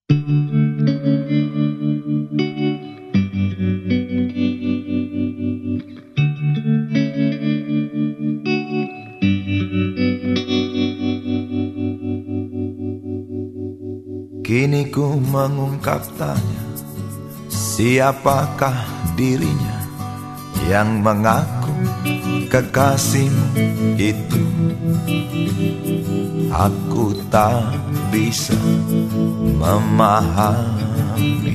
Kini ku mengungkap tanya, siapakah dirinya yang mengaku kekasihmu itu? Aku tak bisa memahami.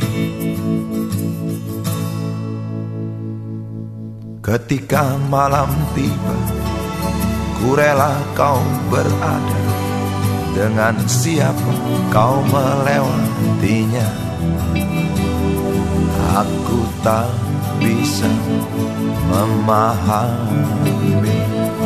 Ketika malam tiba, ku rela kau berada. Dengan siapa kau melewatinya? Aku tak bisa memahami.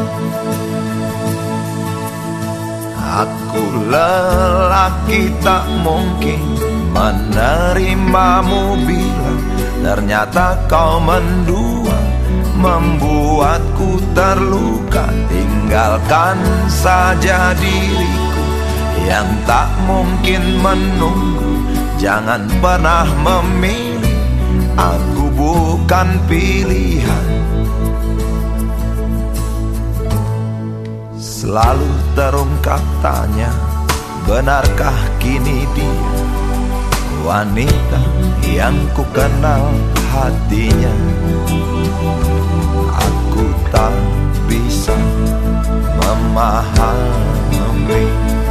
Aku lelaki tak mungkin menerimamu bila ternyata kau mendua, membuatku terluka. Tinggalkan saja diriku yang tak mungkin menunggu. Jangan pernah memilih, aku bukan pilihan. Selalu terungkap tanya, benarkah kini dia wanita yang ku kenal hatinya? Aku tak bisa memahami.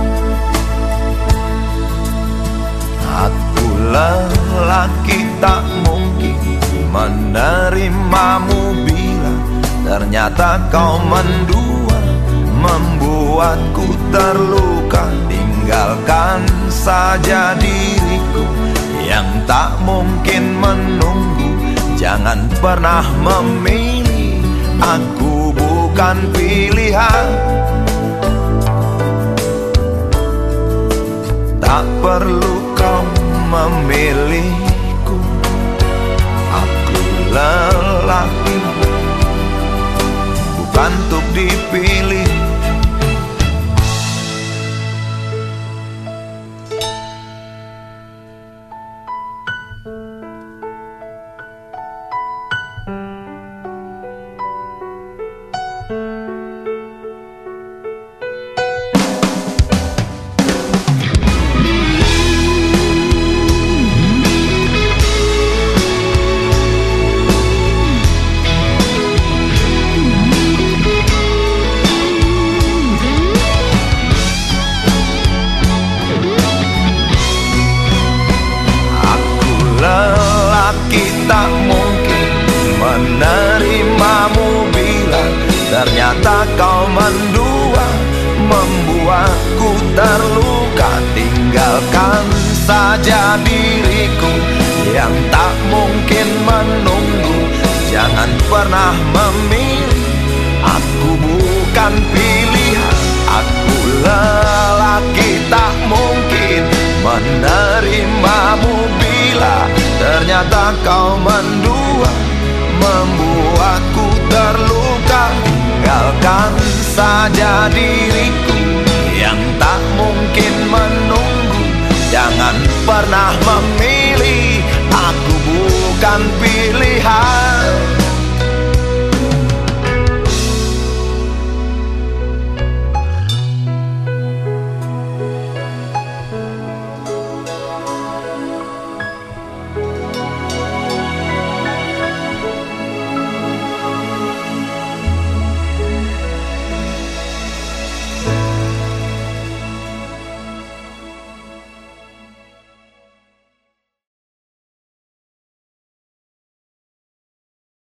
Aku lelaki tak mungkin menerimamu bila ternyata kau mendua, membuatku terluka. Tinggalkan saja diriku yang tak mungkin menunggu. Jangan pernah memilih, aku bukan pilihan. Tak perlu kau memilihku, aku lelaki bukan untuk dipilih. Tak mungkin menerimamu bila ternyata kau mendua, membuatku terluka. Tinggalkan saja diriku yang tak mungkin menunggu. Jangan pernah memilih, aku bukan pilihan. Aku lelaki tak mungkin menerimamu bila ternyata kau mendua, membuatku terluka. Tinggalkan saja diriku yang tak mungkin menunggu. Jangan pernah memilih,